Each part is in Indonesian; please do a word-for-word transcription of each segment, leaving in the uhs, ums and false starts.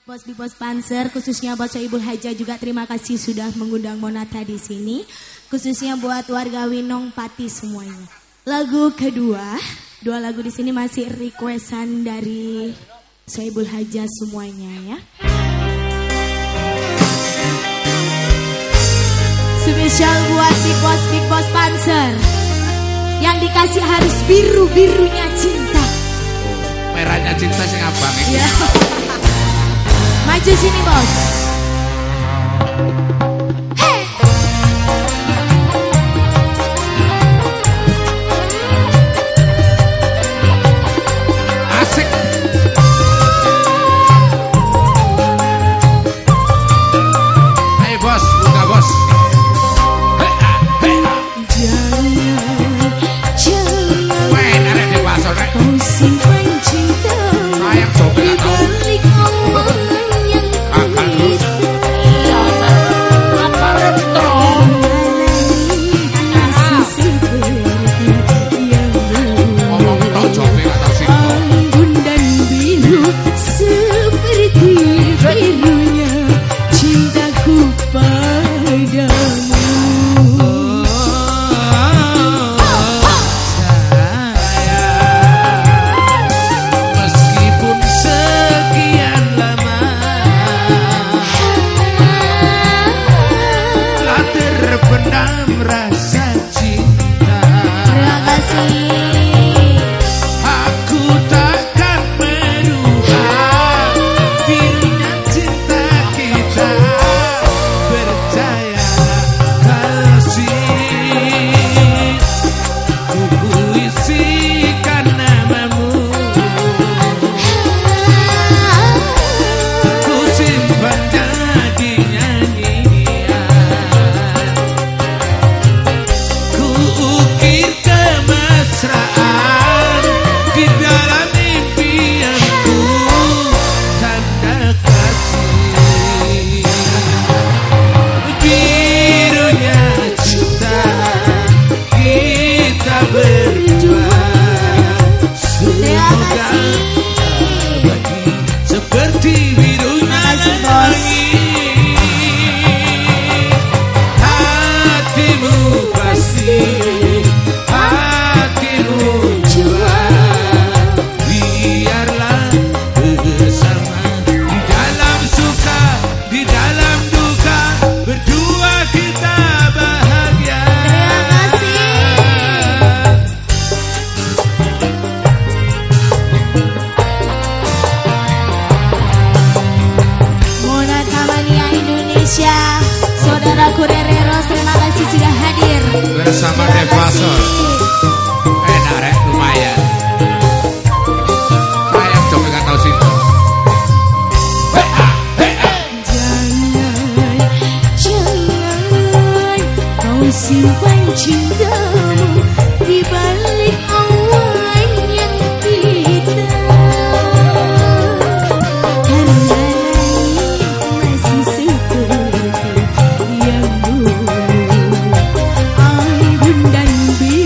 Bos Big Boss Panzer, khususnya buat Soebul Haja juga terima kasih sudah mengundang Monata di sini. Khususnya buat warga Winong Pati semuanya. Lagu kedua, dua lagu di sini masih requestan dari Soebul Haja semuanya ya. Spesial buat Big Boss Big Boss Panzer. Yang dikasih harus biru-birunya cinta. Oh, merahnya cinta sing abang ini. Ya. Maju sini bos. Hey. Asik. Ayo bos, buka bos. Hey, hey. Jangan, jangan. Main arek di pasar rek. Kau simpan cinta. Sayang coba di tahu. balik awan. Makan terus. Ngomong tok jope gak tau sing. Anggun dan biru seperti birunya cintaku padamu. Meskipun sekian lama telah terpendam rasa cinta, Terima kasih. aku takkan merubah birunya cinta kita. Percayalah kasih, ku puisikan namamu, ku simpan jadi nyanyian, ku ukir kemesraan di dalam impianku, tanda kasih. Birunya cinta kita berdua, Terima semoga kasih. abadi seperti birunya kasih, Bos. langit. Hatimu pasti, hatimu jua, biarlah bersama di dalam suka, di dalam duka, berdua kita bahagia. Terima kasih. Monata Mania Indonesia, saudaraku Rere Ros, terima kasih sudah hadir. Bersama Terima Devasol. kasih. Enak rek, lumayan. Sayang coba gak tau situ. Jangan, jangan kau simpan cintamu di balik awan yang hitam. Karena langit masih seperti yang dulu. Anggun dan biru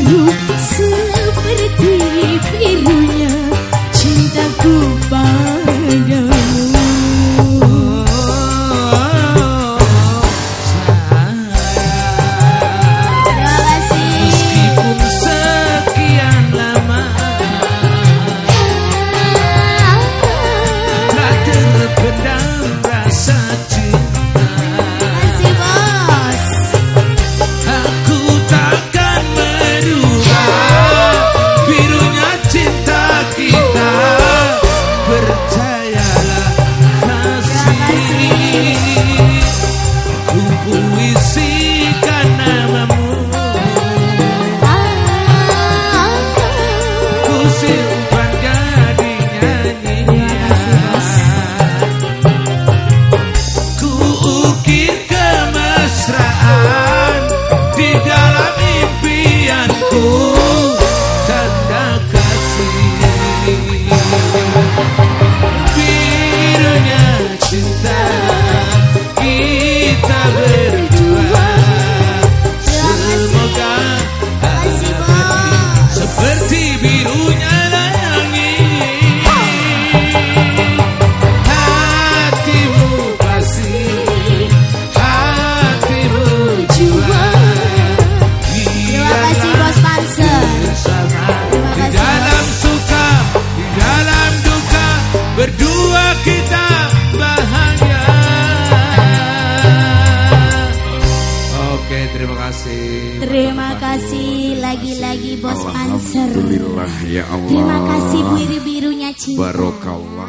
kita bahagia. Oke, terima kasih. Terima kasih lagi-lagi Bos Answer. Alhamdulillah ya Allah. Terima kasih biru-birunya cinta. Barokallah.